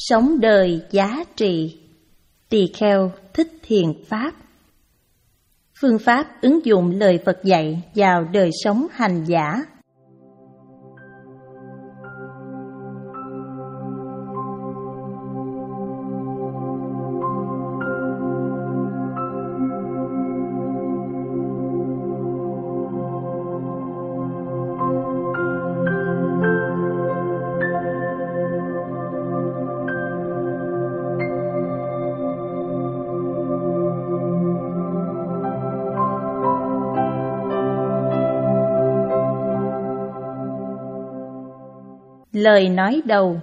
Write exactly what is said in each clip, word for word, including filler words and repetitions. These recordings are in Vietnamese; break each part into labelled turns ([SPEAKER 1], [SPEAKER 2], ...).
[SPEAKER 1] Sống đời giá trị. Tỳ kheo thích thiền pháp. Phương pháp ứng dụng lời Phật dạy vào đời sống hành giả. Lời nói đầu.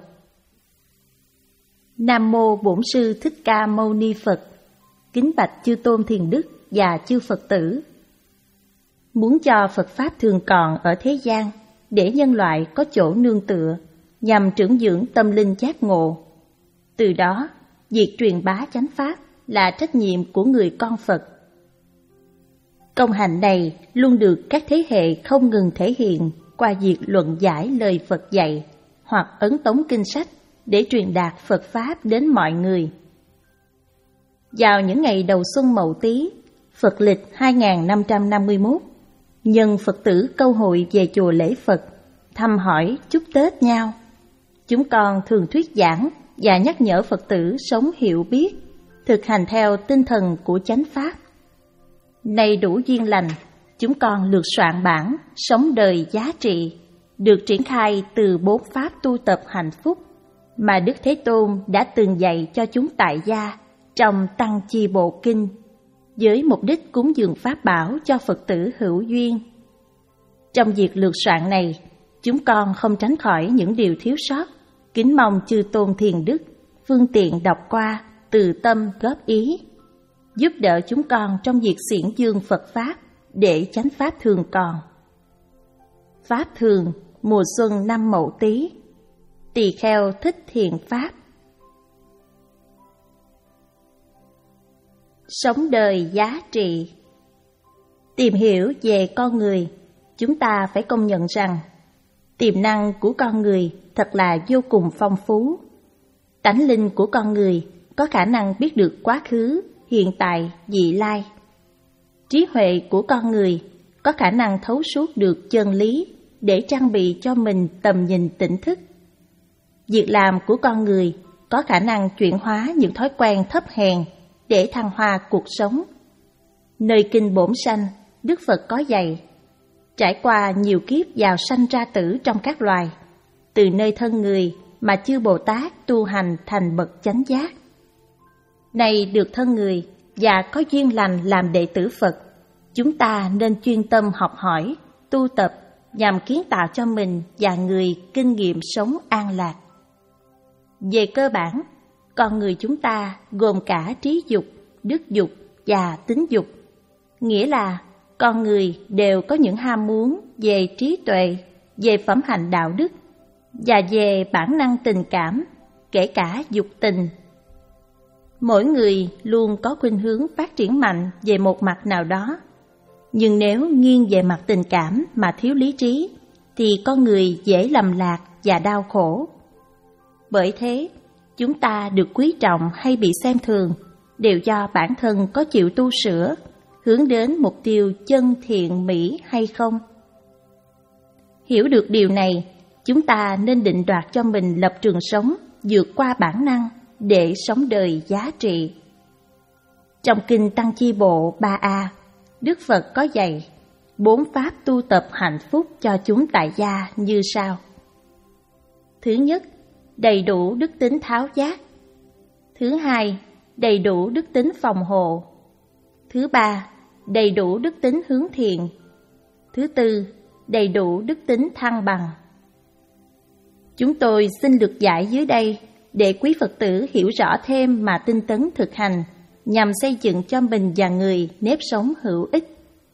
[SPEAKER 1] Nam mô Bổn Sư Thích Ca Mâu Ni Phật. Kính bạch chư tôn thiền đức và chư Phật tử. Muốn cho Phật pháp thường còn ở thế gian, để nhân loại có chỗ nương tựa, nhằm trưởng dưỡng tâm linh giác ngộ. Từ đó, việc truyền bá chánh pháp là trách nhiệm của người con Phật. Công hạnh này luôn được các thế hệ không ngừng thể hiện qua việc luận giải lời Phật dạy hoặc ấn tống kinh sách để truyền đạt Phật Pháp đến mọi người. Vào những ngày đầu xuân Mậu Tý, Phật lịch hai nghìn năm trăm năm mươi mốt, nhân Phật tử câu hội về chùa lễ Phật, thăm hỏi chúc Tết nhau. Chúng con thường thuyết giảng và nhắc nhở Phật tử sống hiểu biết, thực hành theo tinh thần của chánh Pháp. Nay đủ duyên lành, chúng con lược soạn bản Sống đời giá trị, được triển khai từ bốn pháp tu tập hạnh phúc mà Đức Thế Tôn đã từng dạy cho chúng tại gia trong Tăng Chi Bộ Kinh, với mục đích cúng dường pháp bảo cho Phật tử hữu duyên. Trong việc lược soạn này, chúng con không tránh khỏi những điều thiếu sót, kính mong chư tôn thiền đức phương tiện đọc qua, từ tâm góp ý, giúp đỡ chúng con trong việc xiển dương Phật Pháp để chánh Pháp thường còn. Pháp thường mùa xuân năm Mậu Tý. Tỳ kheo thích thiền pháp. Sống đời giá trị. Tìm hiểu về con người, chúng ta phải công nhận rằng tiềm năng của con người thật là vô cùng phong phú. Tánh linh của con người có khả năng biết được quá khứ, hiện tại, vị lai. Trí huệ của con người có khả năng thấu suốt được chân lý để trang bị cho mình tầm nhìn tỉnh thức. Việc làm của con người có khả năng chuyển hóa những thói quen thấp hèn để thăng hoa cuộc sống. Nơi kinh Bổn Sanh, Đức Phật có dạy, trải qua nhiều kiếp vào sanh ra tử trong các loài, từ nơi thân người mà chư Bồ Tát tu hành thành bậc chánh giác. Này được thân người và có duyên lành làm đệ tử Phật, chúng ta nên chuyên tâm học hỏi, tu tập nhằm kiến tạo cho mình và người kinh nghiệm sống an lạc. Về cơ bản, con người chúng ta gồm cả trí dục, đức dục và tính dục, nghĩa là con người đều có những ham muốn về trí tuệ, về phẩm hạnh đạo đức và về bản năng tình cảm, kể cả dục tình. Mỗi người luôn có khuynh hướng phát triển mạnh về một mặt nào đó, nhưng nếu nghiêng về mặt tình cảm mà thiếu lý trí, thì con người dễ lầm lạc và đau khổ. Bởi thế, chúng ta được quý trọng hay bị xem thường đều do bản thân có chịu tu sửa, hướng đến mục tiêu chân thiện mỹ hay không. Hiểu được điều này, chúng ta nên định đoạt cho mình lập trường sống vượt qua bản năng để sống đời giá trị. Trong kinh Tăng Chi Bộ ba A, Đức Phật có dạy bốn pháp tu tập hạnh phúc cho chúng tại gia như sau. Thứ nhất, đầy đủ đức tính tháo giác. Thứ hai, đầy đủ đức tính phòng hộ. Thứ ba, đầy đủ đức tính hướng thiện. Thứ tư, đầy đủ đức tính thăng bằng. Chúng tôi xin lược giải dưới đây để quý Phật tử hiểu rõ thêm mà tinh tấn thực hành, nhằm xây dựng cho mình và người nếp sống hữu ích.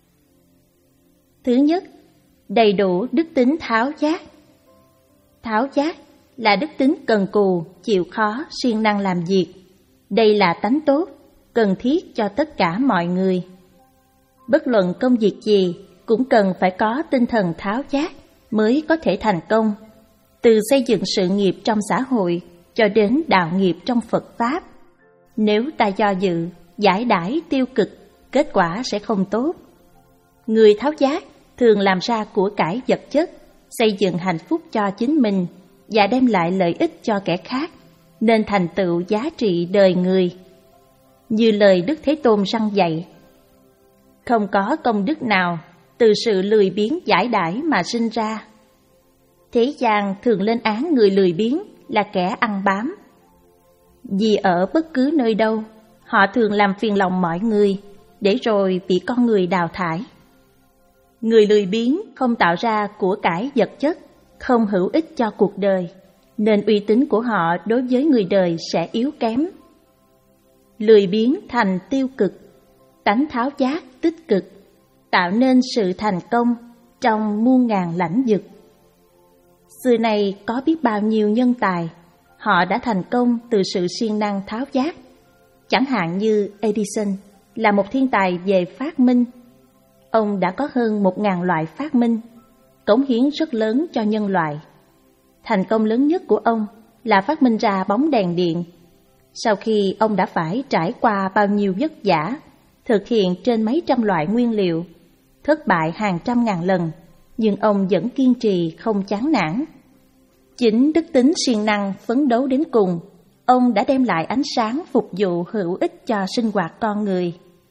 [SPEAKER 1] Thứ nhất, đầy đủ đức tính tháo giác. Tháo giác là đức tính cần cù, chịu khó, siêng năng làm việc. Đây là tánh tốt, cần thiết cho tất cả mọi người. Bất luận công việc gì cũng cần phải có tinh thần tháo giác mới có thể thành công. Từ xây dựng sự nghiệp trong xã hội cho đến đạo nghiệp trong Phật Pháp. Nếu ta do dự, giải đãi tiêu cực, kết quả sẽ không tốt. Người tháo giác thường làm ra của cải vật chất, xây dựng hạnh phúc cho chính mình và đem lại lợi ích cho kẻ khác, nên thành tựu giá trị đời người. Như lời Đức Thế Tôn răn dạy, không có công đức nào từ sự lười biếng giải đãi mà sinh ra. Thế gian thường lên án người lười biếng là kẻ ăn bám. Vì ở bất cứ nơi đâu, họ thường làm phiền lòng mọi người, để rồi bị con người đào thải. Người lười biếng không tạo ra của cải vật chất, không hữu ích cho cuộc đời, nên uy tín của họ đối với người đời sẽ yếu kém. Lười biếng thành tiêu cực, tánh tháo giác tích cực, tạo nên sự thành công trong muôn ngàn lãnh vực. Xưa nay có biết bao nhiêu nhân tài, họ đã thành công từ sự siêng năng tháo giác. Chẳng hạn như Edison là một thiên tài về phát minh. Ông đã có hơn một ngàn loại phát minh, cống hiến rất lớn cho nhân loại. Thành công lớn nhất của ông là phát minh ra bóng đèn điện. Sau khi ông đã phải trải qua bao nhiêu vất vả, thực hiện trên mấy trăm loại nguyên liệu, thất bại hàng trăm ngàn lần, nhưng ông vẫn kiên trì không chán nản. Chính đức tính siêng năng phấn đấu đến cùng, ông đã đem lại ánh sáng phục vụ hữu ích cho sinh hoạt con người.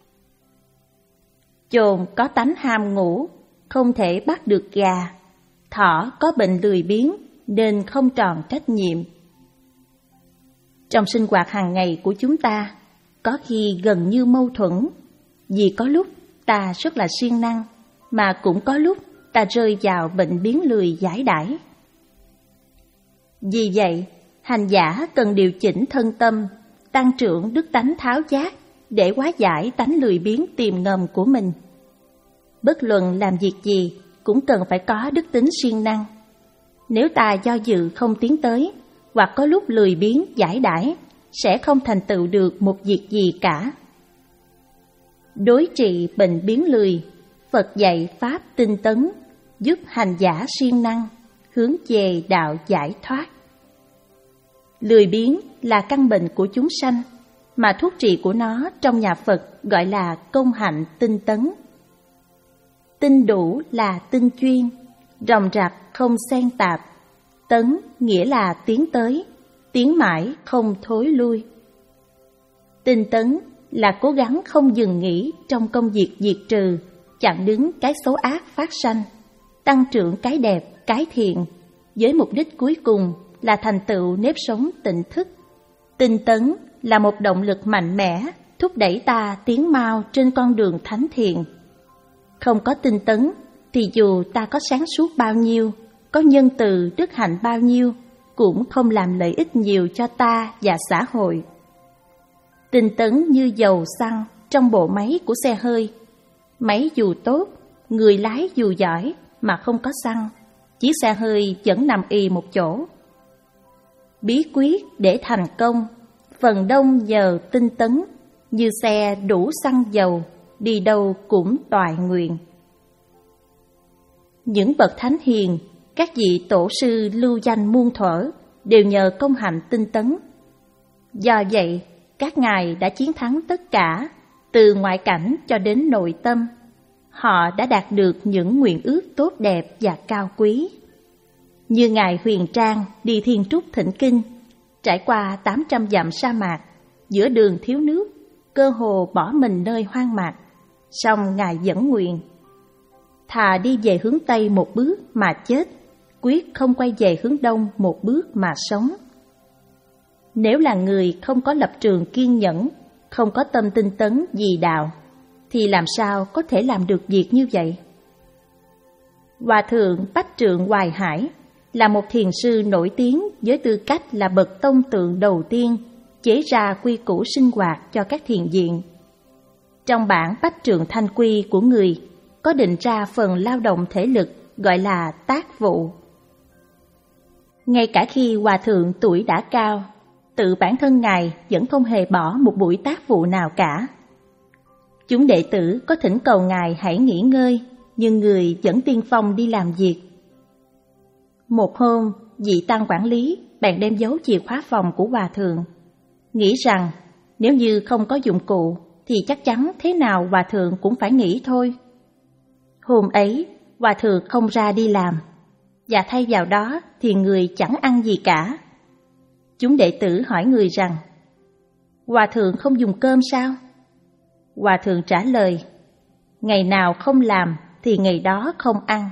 [SPEAKER 1] Chồn có tánh ham ngủ, không thể bắt được gà. Thỏ có bệnh lười biếng nên không tròn trách nhiệm. Trong sinh hoạt hàng ngày của chúng ta, có khi gần như mâu thuẫn. Vì có lúc ta rất là siêng năng, mà cũng có lúc ta rơi vào bệnh biến lười giải đãi. Vì vậy, hành giả cần điều chỉnh thân tâm, tăng trưởng đức tánh tháo giác để hóa giải tánh lười biếng tiềm ngầm của mình. Bất luận làm việc gì cũng cần phải có đức tính siêng năng. Nếu ta do dự không tiến tới, hoặc có lúc lười biếng giải đãi, sẽ không thành tựu được một việc gì cả. Đối trị bệnh biến lười, Phật dạy pháp tinh tấn, giúp hành giả siêng năng, hướng về đạo giải thoát. Lười biếng là căn bệnh của chúng sanh, mà thuốc trị của nó trong nhà Phật gọi là công hạnh tinh tấn. Tinh đủ là tinh chuyên, ròng rạc không xen tạp. Tấn nghĩa là tiến tới, tiến mãi không thối lui. Tinh tấn là cố gắng không dừng nghỉ trong công việc diệt trừ, chặn đứng cái xấu ác phát sanh, tăng trưởng cái đẹp, cái thiện, với mục đích cuối cùng là thành tựu nếp sống tỉnh thức. Tinh tấn là một động lực mạnh mẽ, thúc đẩy ta tiến mau trên con đường thánh thiện. Không có tinh tấn, thì dù ta có sáng suốt bao nhiêu, có nhân từ, đức hạnh bao nhiêu, cũng không làm lợi ích nhiều cho ta và xã hội. Tinh tấn như dầu xăng trong bộ máy của xe hơi. Máy dù tốt, người lái dù giỏi mà không có xăng, chiếc xe hơi vẫn nằm ì một chỗ. Bí quyết để thành công, phần đông nhờ tinh tấn, như xe đủ xăng dầu, đi đâu cũng toại nguyện. Những bậc thánh hiền, các vị tổ sư lưu danh muôn thuở, đều nhờ công hạnh tinh tấn. Do vậy, các ngài đã chiến thắng tất cả, từ ngoại cảnh cho đến nội tâm. Họ đã đạt được những nguyện ước tốt đẹp và cao quý. Như ngài Huyền Trang đi Thiên Trúc thỉnh kinh, trải qua tám trăm dặm sa mạc, giữa đường thiếu nước, cơ hồ bỏ mình nơi hoang mạc, song ngài vẫn nguyện: thà đi về hướng Tây một bước mà chết, quyết không quay về hướng Đông một bước mà sống. Nếu là người không có lập trường kiên nhẫn, không có tâm tinh tấn vì đạo, thì làm sao có thể làm được việc như vậy? Hòa thượng Bách Trượng Hoài Hải là một thiền sư nổi tiếng với tư cách là bậc tông tượng đầu tiên chế ra quy củ sinh hoạt cho các thiền viện. Trong bản Bách Trượng Thanh Quy của người có định ra phần lao động thể lực gọi là tác vụ. Ngay cả khi hòa thượng tuổi đã cao, tự bản thân ngài vẫn không hề bỏ một buổi tác vụ nào cả. Chúng đệ tử có thỉnh cầu ngài hãy nghỉ ngơi, nhưng người vẫn tiên phong đi làm việc. Một hôm, vị tăng quản lý bèn đem giấu chìa khóa phòng của hòa thượng, nghĩ rằng nếu như không có dụng cụ thì chắc chắn thế nào hòa thượng cũng phải nghỉ thôi. Hôm ấy, hòa thượng không ra đi làm, và thay vào đó thì người chẳng ăn gì cả. Chúng đệ tử hỏi người rằng, hòa thượng không dùng cơm sao? Hòa thượng trả lời, ngày nào không làm thì ngày đó không ăn.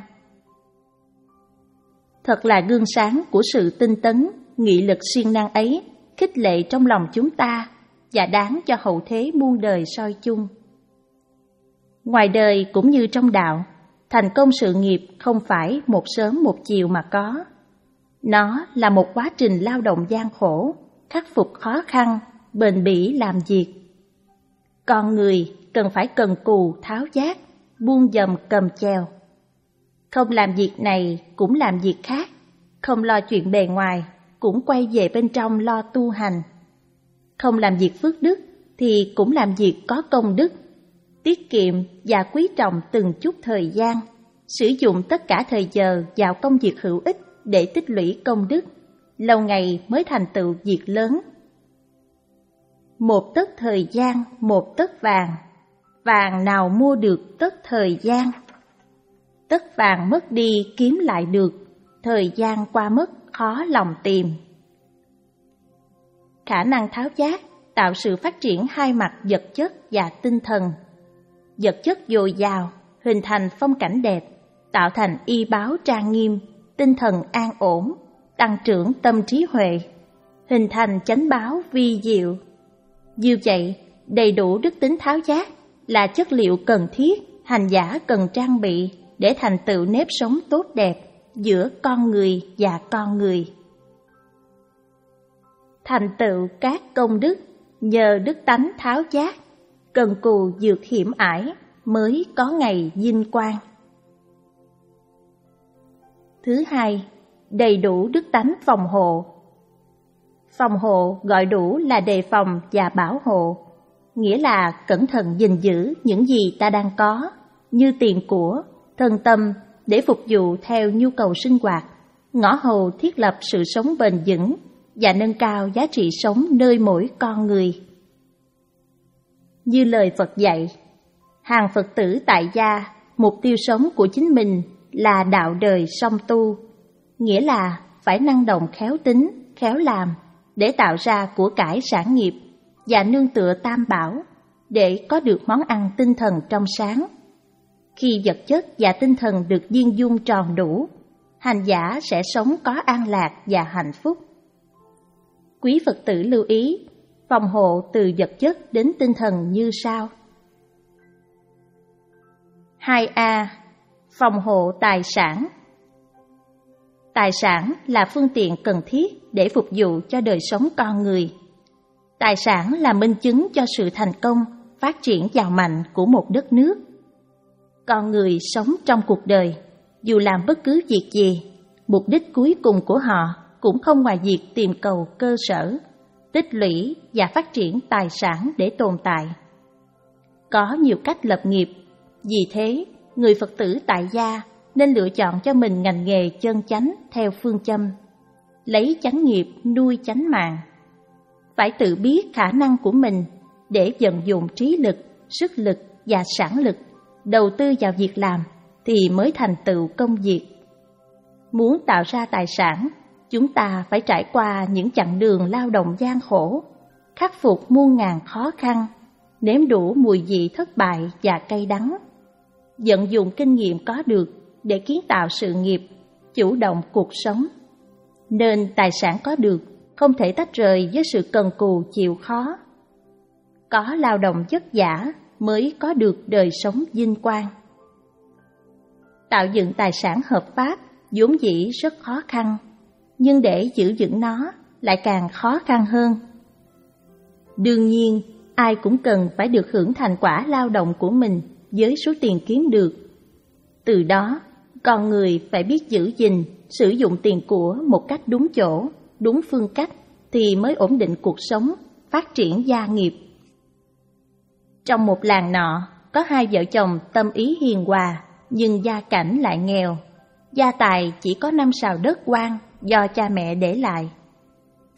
[SPEAKER 1] Thật là gương sáng của sự tinh tấn, nghị lực siêng năng ấy, khích lệ trong lòng chúng ta và đáng cho hậu thế muôn đời soi chung. Ngoài đời cũng như trong đạo, thành công sự nghiệp không phải một sớm một chiều mà có. Nó là một quá trình lao động gian khổ, khắc phục khó khăn, bền bỉ làm việc. Con người cần phải cần cù tháo vát, buông dầm cầm chèo. Không làm việc này cũng làm việc khác, không lo chuyện bề ngoài cũng quay về bên trong lo tu hành. Không làm việc phước đức thì cũng làm việc có công đức, tiết kiệm và quý trọng từng chút thời gian, sử dụng tất cả thời giờ vào công việc hữu ích để tích lũy công đức, lâu ngày mới thành tựu việc lớn. Một tấc thời gian, một tấc vàng, vàng nào mua được tấc thời gian. Tấc vàng mất đi kiếm lại được, thời gian qua mất khó lòng tìm. Khả năng tháo vát tạo sự phát triển hai mặt vật chất và tinh thần. Vật chất dồi dào, hình thành phong cảnh đẹp, tạo thành y báo trang nghiêm, tinh thần an ổn, tăng trưởng tâm trí huệ, hình thành chánh báo vi diệu. Như vậy, đầy đủ đức tính tháo vát là chất liệu cần thiết hành giả cần trang bị để thành tựu nếp sống tốt đẹp giữa con người và con người. Thành tựu các công đức nhờ đức tánh tháo vát, cần cù vượt hiểm ải mới có ngày vinh quang. Thứ hai, đầy đủ đức tánh phòng hộ. Phòng hộ gọi đủ là đề phòng và bảo hộ, nghĩa là cẩn thận gìn giữ những gì ta đang có, như tiền của, thân tâm để phục vụ theo nhu cầu sinh hoạt, ngõ hầu thiết lập sự sống bền vững và nâng cao giá trị sống nơi mỗi con người. Như lời Phật dạy, hàng Phật tử tại gia, mục tiêu sống của chính mình là đạo đời song tu, nghĩa là phải năng động khéo tính, khéo làm để tạo ra của cải sản nghiệp và nương tựa tam bảo để có được món ăn tinh thần trong sáng. Khi vật chất và tinh thần được viên dung tròn đủ, hành giả sẽ sống có an lạc và hạnh phúc. Quý Phật tử lưu ý, phòng hộ từ vật chất đến tinh thần như sau. hai A. Phòng hộ tài sản. Tài sản là phương tiện cần thiết để phục vụ cho đời sống con người. Tài sản là minh chứng cho sự thành công, phát triển giàu mạnh của một đất nước. Con người sống trong cuộc đời, dù làm bất cứ việc gì, mục đích cuối cùng của họ cũng không ngoài việc tìm cầu cơ sở, tích lũy và phát triển tài sản để tồn tại. Có nhiều cách lập nghiệp, vì thế người Phật tử tại gia nên lựa chọn cho mình ngành nghề chân chánh theo phương châm lấy chánh nghiệp nuôi chánh mạng. Phải tự biết khả năng của mình để vận dụng trí lực, sức lực và sản lực đầu tư vào việc làm thì mới thành tựu công việc. Muốn tạo ra tài sản, chúng ta phải trải qua những chặng đường lao động gian khổ, khắc phục muôn ngàn khó khăn, nếm đủ mùi vị thất bại và cay đắng, vận dụng kinh nghiệm có được để kiến tạo sự nghiệp, chủ động cuộc sống. Nên tài sản có được không thể tách rời với sự cần cù chịu khó. Có lao động vất vả mới có được đời sống vinh quang. Tạo dựng tài sản hợp pháp vốn dĩ rất khó khăn, nhưng để giữ vững nó lại càng khó khăn hơn. Đương nhiên, ai cũng cần phải được hưởng thành quả lao động của mình với số tiền kiếm được. Từ đó, con người phải biết giữ gìn, sử dụng tiền của một cách đúng chỗ, đúng phương cách thì mới ổn định cuộc sống, phát triển gia nghiệp. Trong một làng nọ, có hai vợ chồng tâm ý hiền hòa, nhưng gia cảnh lại nghèo. Gia tài chỉ có năm sào đất hoang do cha mẹ để lại.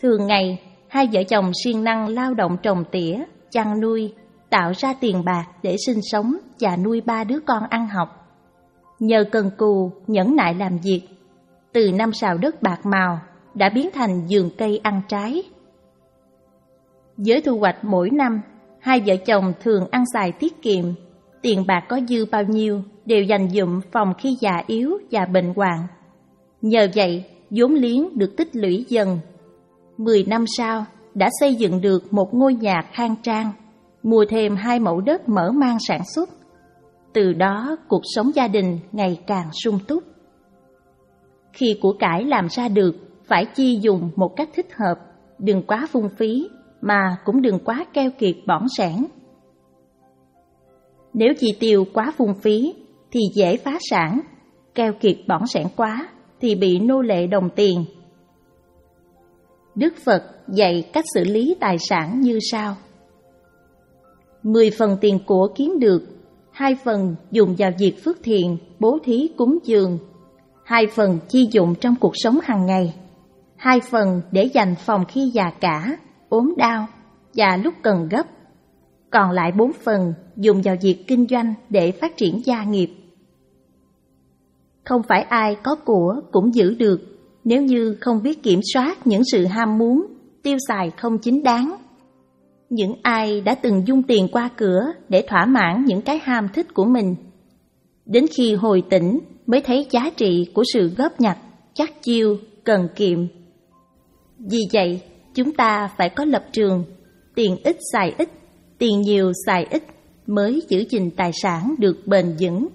[SPEAKER 1] Thường ngày, hai vợ chồng siêng năng lao động trồng tỉa, chăn nuôi, tạo ra tiền bạc để sinh sống và nuôi ba đứa con ăn học. Nhờ cần cù, nhẫn nại làm việc, từ năm sào đất bạc màu đã biến thành vườn cây ăn trái. Với thu hoạch mỗi năm, hai vợ chồng thường ăn xài tiết kiệm, tiền bạc có dư bao nhiêu đều dành dụm phòng khi già yếu và bệnh hoạn. Nhờ vậy, vốn liếng được tích lũy dần. Mười năm sau, đã xây dựng được một ngôi nhà khang trang, mua thêm hai mẫu đất mở mang sản xuất. Từ đó, cuộc sống gia đình ngày càng sung túc. Khi của cải làm ra được, phải chi dùng một cách thích hợp, đừng quá phung phí, mà cũng đừng quá keo kiệt bỏn sẻn. Nếu chi tiêu quá phung phí thì dễ phá sản, keo kiệt bỏn sẻn quá thì bị nô lệ đồng tiền. Đức Phật dạy cách xử lý tài sản như sau. Mười phần tiền của kiếm được, hai phần dùng vào việc phước thiện, bố thí cúng dường, hai phần chi dụng trong cuộc sống hàng ngày, hai phần để dành phòng khi già cả, ốm đau và lúc cần gấp, còn lại bốn phần dùng vào việc kinh doanh để phát triển gia nghiệp. Không phải ai có của cũng giữ được nếu như không biết kiểm soát những sự ham muốn, tiêu xài không chính đáng. Những ai đã từng dung tiền qua cửa để thỏa mãn những cái ham thích của mình, đến khi hồi tỉnh mới thấy giá trị của sự góp nhặt, chắc chiêu, cần kiệm. Vì vậy, chúng ta phải có lập trường, tiền ít xài ít, tiền nhiều xài ít mới giữ gìn tài sản được bền vững.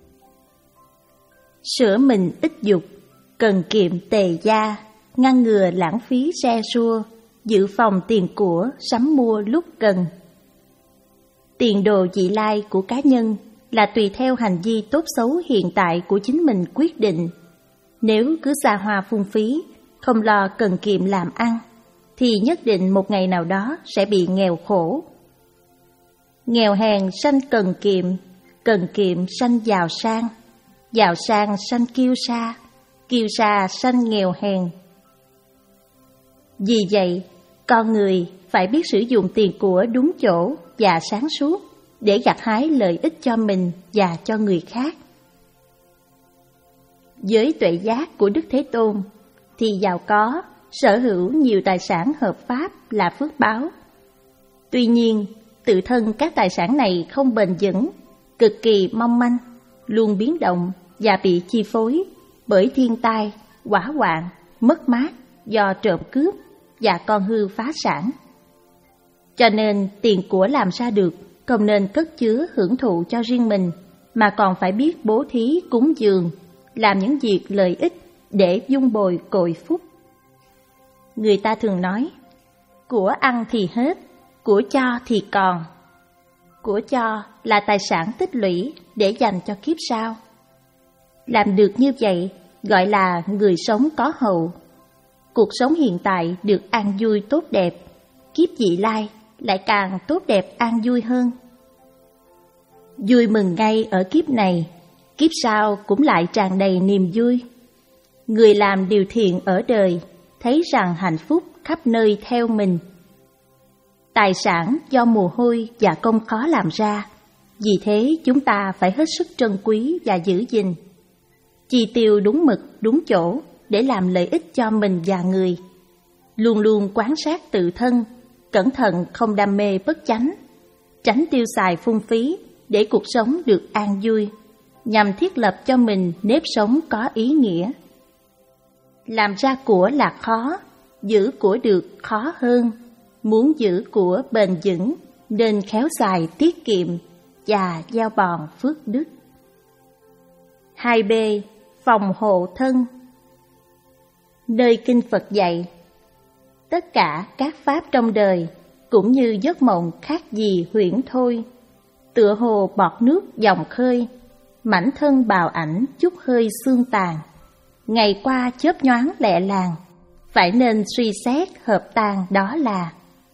[SPEAKER 1] Sửa mình ít dục, cần kiệm tề gia, ngăn ngừa lãng phí xe xua, dự phòng tiền của sắm mua lúc cần. Tiền đồ vị lai của cá nhân là tùy theo hành vi tốt xấu hiện tại của chính mình quyết định. Nếu cứ xa hoa phung phí, không lo cần kiệm làm ăn, thì nhất định một ngày nào đó sẽ bị nghèo khổ. Nghèo hèn sanh cần kiệm, cần kiệm sanh giàu sang, giàu sang sanh kiêu sa, kiêu sa sanh nghèo hèn. Vì vậy, con người phải biết sử dụng tiền của đúng chỗ và sáng suốt để gặt hái lợi ích cho mình và cho người khác. Với tuệ giác của Đức Thế Tôn, thì giàu có, sở hữu nhiều tài sản hợp pháp là phước báo. Tuy nhiên, tự thân các tài sản này không bền vững, cực kỳ mong manh, luôn biến động và bị chi phối bởi thiên tai, hỏa hoạn, mất mát do trộm cướp và con hư phá sản. Cho nên tiền của làm ra được không nên cất chứa hưởng thụ cho riêng mình, mà còn phải biết bố thí cúng dường, làm những việc lợi ích để dung bồi cội phúc. Người ta thường nói, của ăn thì hết, của cho thì còn. Của cho là tài sản tích lũy để dành cho kiếp sau. Làm được như vậy gọi là người sống có hậu. Cuộc sống hiện tại được an vui tốt đẹp, kiếp vị lai lại càng tốt đẹp an vui hơn. Vui mừng ngay ở kiếp này, kiếp sau cũng lại tràn đầy niềm vui. Người làm điều thiện ở đời, thấy rằng hạnh phúc khắp nơi theo mình. Tài sản do mồ hôi và công khó làm ra, vì thế chúng ta phải hết sức trân quý và giữ gìn. Chi tiêu đúng mực, đúng chỗ để làm lợi ích cho mình và người. Luôn luôn quan sát tự thân, cẩn thận không đam mê bất chánh, tránh tiêu xài phung phí để cuộc sống được an vui, nhằm thiết lập cho mình nếp sống có ý nghĩa. Làm ra của là khó, giữ của được khó hơn. Muốn giữ của bền vững nên khéo xài tiết kiệm và gieo bòn phước đức. hai B. Phòng hộ thân. Nơi kinh Phật dạy, tất cả các pháp trong đời cũng như giấc mộng khác gì huyễn thôi, tựa hồ bọt nước dòng khơi, mảnh thân bào ảnh chút hơi xương tàn, ngày qua chớp nhoáng lẹ làng, phải nên suy xét hợp tan đó là.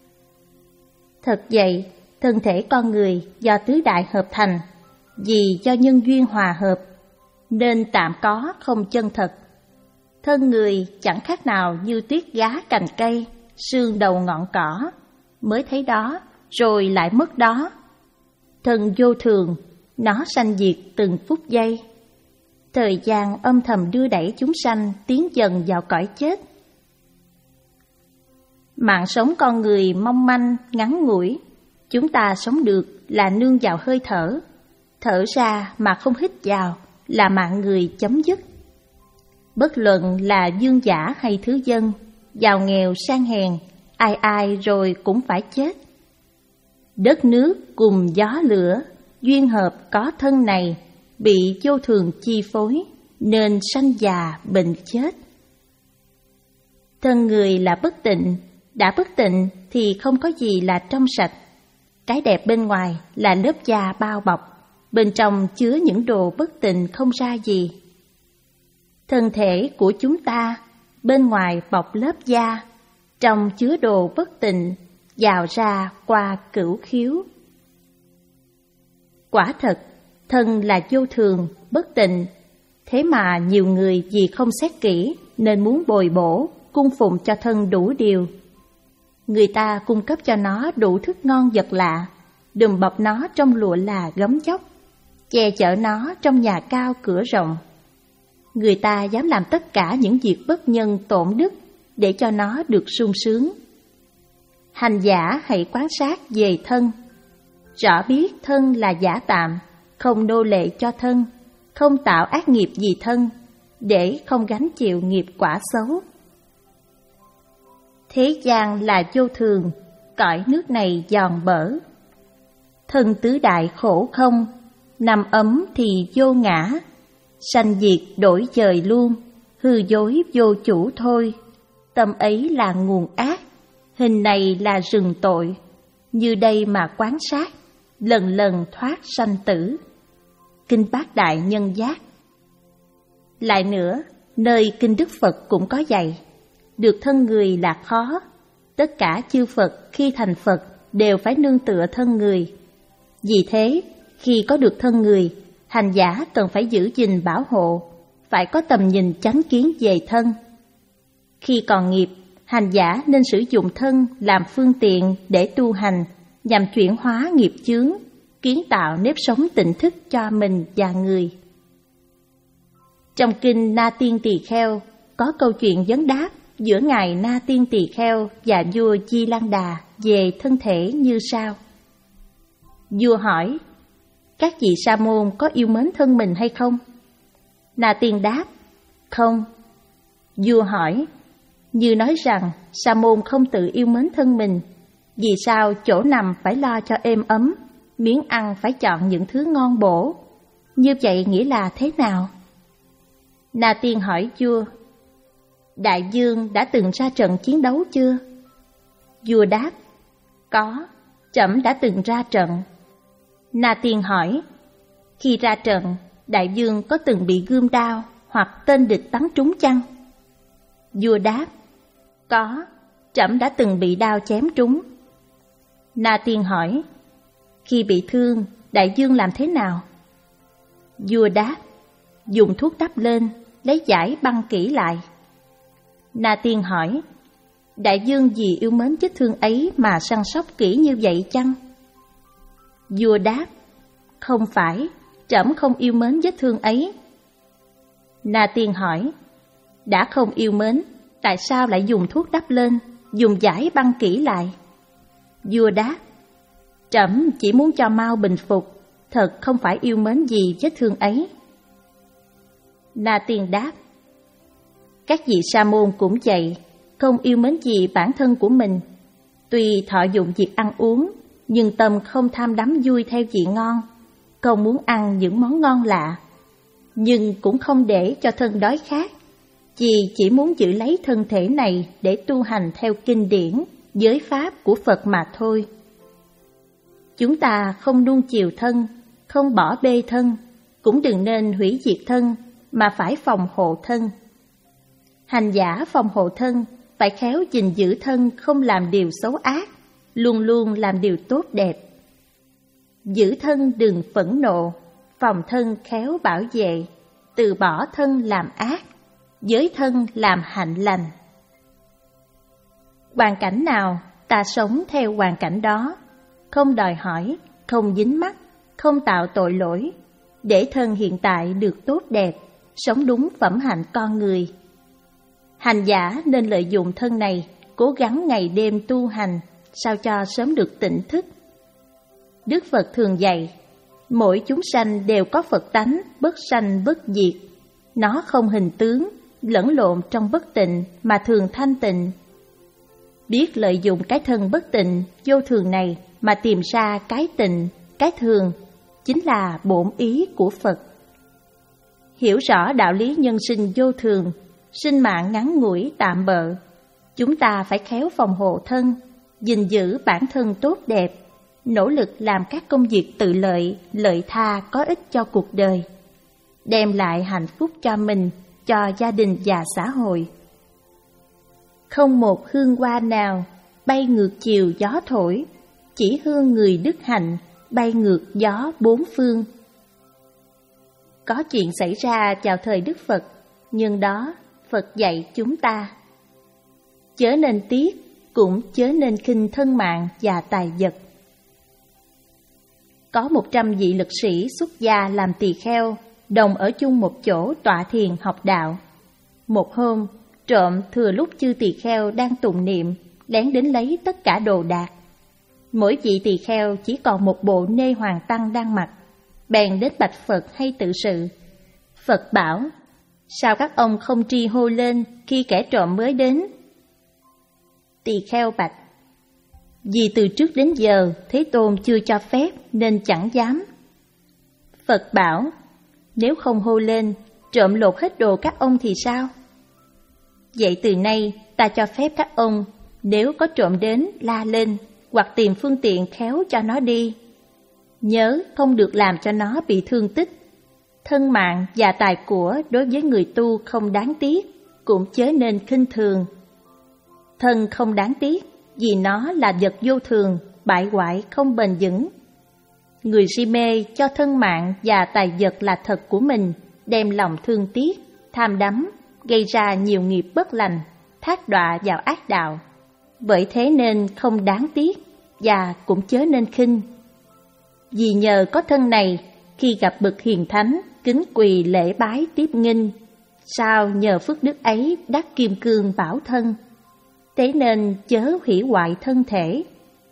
[SPEAKER 1] Thật vậy, thân thể con người do tứ đại hợp thành, vì do nhân duyên hòa hợp, nên tạm có không chân thật. Thân người chẳng khác nào như tuyết gá cành cây, sương đầu ngọn cỏ, mới thấy đó, rồi lại mất đó. Thân vô thường, nó sanh diệt từng phút giây. Thời gian âm thầm đưa đẩy chúng sanh tiến dần vào cõi chết. Mạng sống con người mong manh, ngắn ngủi. Chúng ta sống được là nương vào hơi thở. Thở ra mà không hít vào là mạng người chấm dứt. Bất luận là vương giả hay thứ dân, giàu nghèo sang hèn, ai ai rồi cũng phải chết. Đất nước cùng gió lửa, duyên hợp có thân này, bị vô thường chi phối, nên sanh già bệnh chết. Thân người là bất tịnh, đã bất tịnh thì không có gì là trong sạch. Cái đẹp bên ngoài là lớp da bao bọc, bên trong chứa những đồ bất tịnh không ra gì. Thân thể của chúng ta, bên ngoài bọc lớp da, trong chứa đồ bất tịnh, vào ra qua cửu khiếu. Quả thật, thân là vô thường, bất tịnh, thế mà nhiều người vì không xét kỹ nên muốn bồi bổ, cung phụng cho thân đủ điều. Người ta cung cấp cho nó đủ thức ngon vật lạ, đùm bọc nó trong lụa là gấm dốc, che chở nó trong nhà cao cửa rộng. Người ta dám làm tất cả những việc bất nhân tổn đức để cho nó được sung sướng. Hành giả hãy quan sát về thân, rõ biết thân là giả tạm, không nô lệ cho thân, không tạo ác nghiệp vì thân, để không gánh chịu nghiệp quả xấu. Thế gian là vô thường, cõi nước này giòn bở. Thân tứ đại khổ không, nằm ấm thì vô ngã, sanh diệt đổi dời luôn, hư dối vô chủ thôi. Tâm ấy là nguồn ác, hình này là rừng tội, như đây mà quán sát, lần lần thoát sanh tử. Kinh Bát Đại Nhân Giác. Lại nữa, nơi Kinh Đức Phật cũng có dạy, được thân người là khó. Tất cả chư Phật khi thành Phật đều phải nương tựa thân người. Vì thế, khi có được thân người, hành giả cần phải giữ gìn bảo hộ, phải có tầm nhìn chánh kiến về thân. Khi còn nghiệp, hành giả nên sử dụng thân làm phương tiện để tu hành, nhằm chuyển hóa nghiệp chướng, kiến tạo nếp sống tỉnh thức cho mình và người. Trong kinh Na Tiên Tỳ Kheo có câu chuyện vấn đáp giữa ngài Na Tiên Tỳ Kheo và vua Di Lan Đà về thân thể như sau. Vua hỏi: các vị sa môn có yêu mến thân mình hay không? Na Tiên đáp: không. Vua hỏi: như nói rằng sa môn không tự yêu mến thân mình, vì sao chỗ nằm phải lo cho êm ấm, miếng ăn phải chọn những thứ ngon bổ? Như vậy nghĩa là thế nào? Na Tiên hỏi vua: đại vương đã từng ra trận chiến đấu chưa? Vua đáp: có, trẫm đã từng ra trận. Na Tiên hỏi: khi ra trận, đại vương có từng bị gươm đao hoặc tên địch bắn trúng chăng? Vua đáp: có, trẫm đã từng bị đao chém trúng. Na Tiên hỏi: khi bị thương, đại vương làm thế nào? Vua đáp: dùng thuốc đắp lên, lấy vải băng kỹ lại. Na Tiên hỏi: đại vương vì yêu mến vết thương ấy mà săn sóc kỹ như vậy chăng? Vua đáp: không phải, trẫm không yêu mến vết thương ấy. Na Tiên hỏi: đã không yêu mến, tại sao lại dùng thuốc đắp lên, dùng vải băng kỹ lại? Vua đáp: trẫm chỉ muốn cho mau bình phục, thật không phải yêu mến gì vết thương ấy. Na Tiên đáp: các vị sa môn cũng vậy, không yêu mến gì bản thân của mình. Tuy thọ dụng việc ăn uống, nhưng tâm không tham đắm vui theo vị ngon, không muốn ăn những món ngon lạ, nhưng cũng không để cho thân đói khát, vì chỉ muốn giữ lấy thân thể này để tu hành theo kinh điển, giới pháp của Phật mà thôi. Chúng ta không nuông chiều thân, không bỏ bê thân, cũng đừng nên hủy diệt thân, mà phải phòng hộ thân. Hành giả phòng hộ thân, phải khéo gìn giữ thân không làm điều xấu ác, luôn luôn làm điều tốt đẹp. Giữ thân đừng phẫn nộ, phòng thân khéo bảo vệ, từ bỏ thân làm ác, giới thân làm hạnh lành. Hoàn cảnh nào, ta sống theo hoàn cảnh đó, không đòi hỏi, không dính mắc, không tạo tội lỗi, để thân hiện tại được tốt đẹp, sống đúng phẩm hạnh con người. Hành giả nên lợi dụng thân này, cố gắng ngày đêm tu hành, sao cho sớm được tỉnh thức. Đức Phật thường dạy, mỗi chúng sanh đều có Phật tánh, bất sanh bất diệt. Nó không hình tướng, lẫn lộn trong bất tịnh mà thường thanh tịnh. Biết lợi dụng cái thân bất tịnh, vô thường này mà tìm ra cái tịnh, cái thường, chính là bổn ý của Phật. Hiểu rõ đạo lý nhân sinh vô thường, sinh mạng ngắn ngủi tạm bợ, chúng ta phải khéo phòng hộ thân, gìn giữ bản thân tốt đẹp, nỗ lực làm các công việc tự lợi, lợi tha có ích cho cuộc đời, đem lại hạnh phúc cho mình, cho gia đình và xã hội. Không một hương hoa nào bay ngược chiều gió thổi, chỉ hương người đức hạnh bay ngược gió bốn phương. Có chuyện xảy ra vào thời Đức Phật, nhưng đó Phật dạy chúng ta. Chớ nên tiếc, cũng chớ nên khinh thân mạng và tài vật. Có một trăm vị lực sĩ xuất gia làm tỳ kheo, đồng ở chung một chỗ tọa thiền học đạo. Một hôm, trộm thừa lúc chư tỳ kheo đang tụng niệm, lén đến lấy tất cả đồ đạc. Mỗi vị tỳ kheo chỉ còn một bộ nê hoàng tăng đang mặc, bèn đến bạch Phật hay tự sự. Phật bảo, sao các ông không tri hô lên khi kẻ trộm mới đến? Tỳ kheo bạch, vì từ trước đến giờ Thế Tôn chưa cho phép nên chẳng dám. Phật bảo, nếu không hô lên, trộm lột hết đồ các ông thì sao? Vậy từ nay ta cho phép các ông, nếu có trộm đến la lên, hoặc tìm phương tiện khéo cho nó đi. Nhớ không được làm cho nó bị thương tích. Thân mạng và tài của đối với người tu không đáng tiếc, cũng chớ nên khinh thường. Thân không đáng tiếc, vì nó là vật vô thường, bại hoại không bền vững. Người si mê cho thân mạng và tài vật là thật của mình, đem lòng thương tiếc, tham đắm, gây ra nhiều nghiệp bất lành, thác đọa vào ác đạo. Bởi thế nên không đáng tiếc, và cũng chớ nên khinh. Vì nhờ có thân này, khi gặp bậc hiền thánh, kính quỳ lễ bái tiếp nghinh, sao nhờ phước đức ấy đắc kim cương bảo thân. Thế nên chớ hủy hoại thân thể.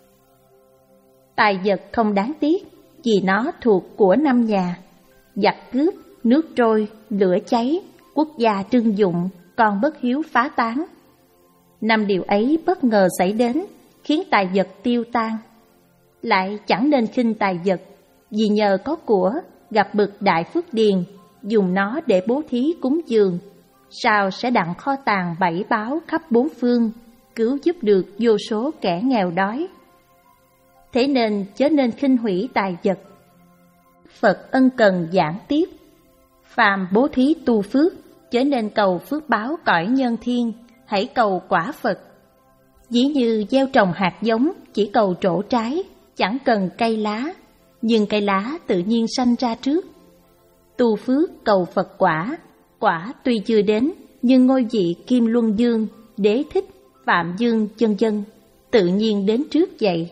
[SPEAKER 1] Tài vật không đáng tiếc, vì nó thuộc của năm nhà. Giặc cướp, nước trôi, lửa cháy, quốc gia trưng dụng, con bất hiếu phá tán. Năm điều ấy bất ngờ xảy đến, khiến tài vật tiêu tan. Lại chẳng nên khinh tài vật, vì nhờ có của, gặp bậc đại phước điền, dùng nó để bố thí cúng dường, sao sẽ đặng kho tàng bảy báo khắp bốn phương, cứu giúp được vô số kẻ nghèo đói. Thế nên chớ nên khinh hủy tài vật. Phật ân cần giảng tiếp, phàm bố thí tu phước, chớ nên cầu phước báo cõi nhân thiên, hãy cầu quả Phật. Dĩ như gieo trồng hạt giống, chỉ cầu trổ trái, chẳng cần cây lá, nhưng cây lá tự nhiên sanh ra trước. Tu phước cầu Phật quả, quả tuy chưa đến, nhưng ngôi vị Kim Luân Dương, Đế Thích, Phạm Dương chân chân tự nhiên đến trước vậy.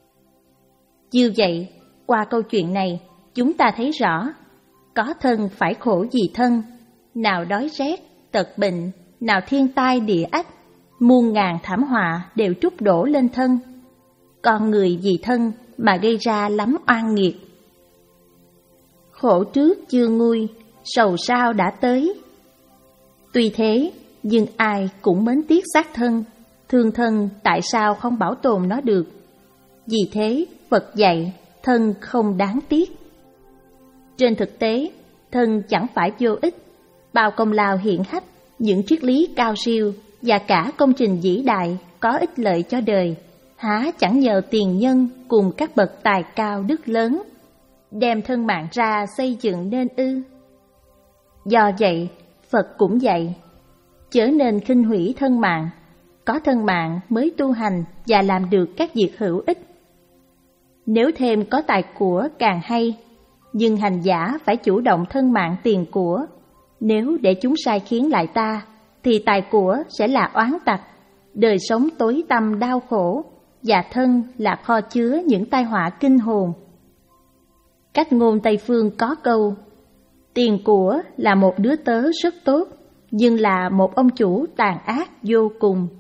[SPEAKER 1] Như vậy, qua câu chuyện này, chúng ta thấy rõ, có thân phải khổ vì thân, nào đói rét, tật bệnh, nào thiên tai địa ách, muôn ngàn thảm họa đều trút đổ lên thân. Con người vì thân mà gây ra lắm oan nghiệt. Khổ trước chưa nguôi, sầu sau đã tới. Tuy thế, nhưng ai cũng mến tiếc xác thân, thương thân tại sao không bảo tồn nó được. Vì thế, Phật dạy, thân không đáng tiếc. Trên thực tế, thân chẳng phải vô ích, bao công lao hiển hách, những triết lý cao siêu và cả công trình vĩ đại có ích lợi cho đời, há chẳng nhờ tiền nhân cùng các bậc tài cao đức lớn, đem thân mạng ra xây dựng nên ư. Do vậy, Phật cũng dạy, chớ nên khinh hủy thân mạng, có thân mạng mới tu hành và làm được các việc hữu ích. Nếu thêm có tài của càng hay, nhưng hành giả phải chủ động thân mạng tiền của. Nếu để chúng sai khiến lại ta, thì tài của sẽ là oán tặc, đời sống tối tăm đau khổ, và thân là kho chứa những tai họa kinh hồn. Cách ngôn Tây Phương có câu: tiền của là một đứa tớ rất tốt, nhưng là một ông chủ tàn ác vô cùng.